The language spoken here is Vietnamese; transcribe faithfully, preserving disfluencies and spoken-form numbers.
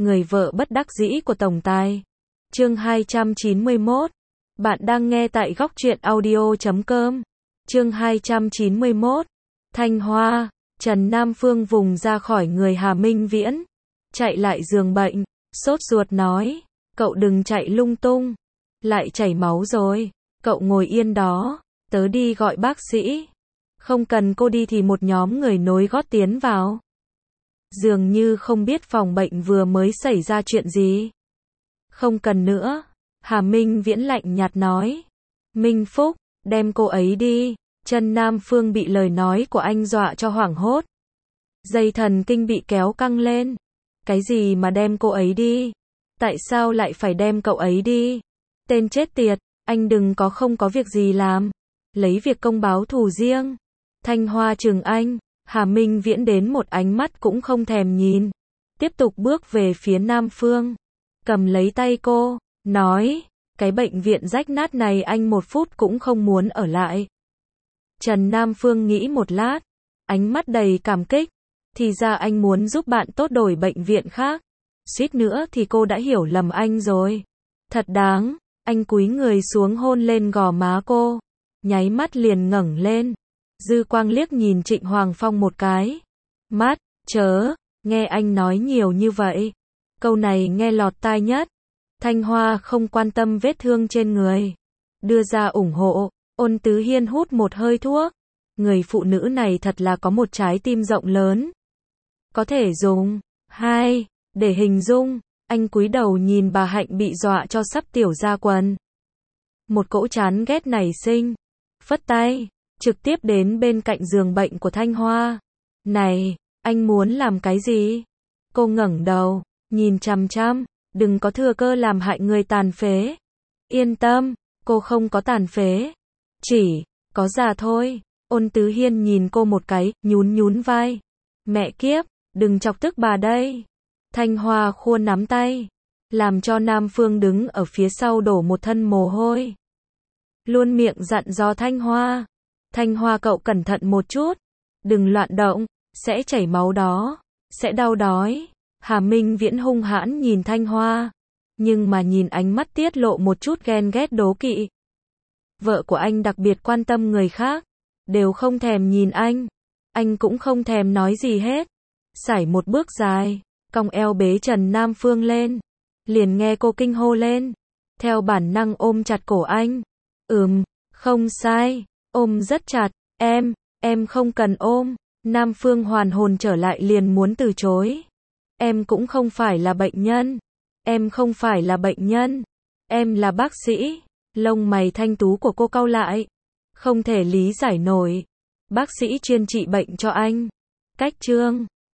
người vợ bất đắc dĩ của tổng tài. Chương hai trăm chín mươi mốt. Bạn đang nghe tại góc truyện audio chấm com. Chương hai trăm chín mươi mốt. Thanh Hoa. Trần Nam Phương vùng ra khỏi người Hà Minh Viễn, chạy lại giường bệnh, sốt ruột nói, cậu đừng chạy lung tung, lại chảy máu rồi, cậu ngồi yên đó, tớ đi gọi bác sĩ. Không cần cô đi thì một nhóm người nối gót tiến vào. Dường như không biết phòng bệnh vừa mới xảy ra chuyện gì. Không cần nữa, Hà Minh Viễn lạnh nhạt nói. Minh Phúc, đem cô ấy đi. Trần Nam Phương bị lời nói của anh dọa cho hoảng hốt. Dây thần kinh bị kéo căng lên. Cái gì mà đem cô ấy đi? Tại sao lại phải đem cậu ấy đi? Tên chết tiệt, anh đừng có không có việc gì làm. Lấy việc công báo thù riêng. Thanh Hoa trừng anh, Hà Minh Viễn đến một ánh mắt cũng không thèm nhìn. Tiếp tục bước về phía Nam Phương. Cầm lấy tay cô, nói, cái bệnh viện rách nát này anh một phút cũng không muốn ở lại. Trần Nam Phương nghĩ một lát, ánh mắt đầy cảm kích. Thì ra anh muốn giúp bạn tốt đổi bệnh viện khác. Suýt nữa thì cô đã hiểu lầm anh rồi. Thật đáng, anh cúi người xuống hôn lên gò má cô. Nháy mắt liền ngẩng lên. Dư quang liếc nhìn Trịnh Hoàng Phong một cái. Mắt, chớ, nghe anh nói nhiều như vậy. Câu này nghe lọt tai nhất. Thanh Hoa không quan tâm vết thương trên người. Đưa ra ủng hộ. Ôn Tứ Hiên hút một hơi thuốc. Người phụ nữ này thật là có một trái tim rộng lớn. Có thể dùng hai để hình dung. Anh cúi đầu nhìn bà Hạnh bị dọa cho sắp tiểu ra quần. Một cỗ chán ghét nảy sinh. Phất tay, trực tiếp đến bên cạnh giường bệnh của Thanh Hoa. Này, anh muốn làm cái gì? Cô ngẩng đầu, nhìn chằm chằm, đừng có thừa cơ làm hại người tàn phế. Yên tâm, cô không có tàn phế. Chỉ, có già thôi. Ôn Tứ Hiên nhìn cô một cái, nhún nhún vai. Mẹ kiếp, đừng chọc tức bà đây. Thanh Hoa khua nắm tay, làm cho Nam Phương đứng ở phía sau đổ một thân mồ hôi. Luôn miệng dặn dò Thanh Hoa. Thanh Hoa cậu cẩn thận một chút. Đừng loạn động, sẽ chảy máu đó, sẽ đau đói. Hà Minh Viễn hung hãn nhìn Thanh Hoa, nhưng mà nhìn ánh mắt tiết lộ một chút ghen ghét đố kỵ. Vợ của anh đặc biệt quan tâm người khác, đều không thèm nhìn anh. Anh cũng không thèm nói gì hết. Sải một bước dài, cong eo bế Trần Nam Phương lên. Liền nghe cô kinh hô lên. Theo bản năng ôm chặt cổ anh. Ừm, không sai, ôm rất chặt. Em, em không cần ôm. Nam Phương hoàn hồn trở lại liền muốn từ chối. Em cũng không phải là bệnh nhân. Em không phải là bệnh nhân. Em là bác sĩ. Lông mày thanh tú của cô cau lại. Không thể lý giải nổi. Bác sĩ chuyên trị bệnh cho anh. Cách trương.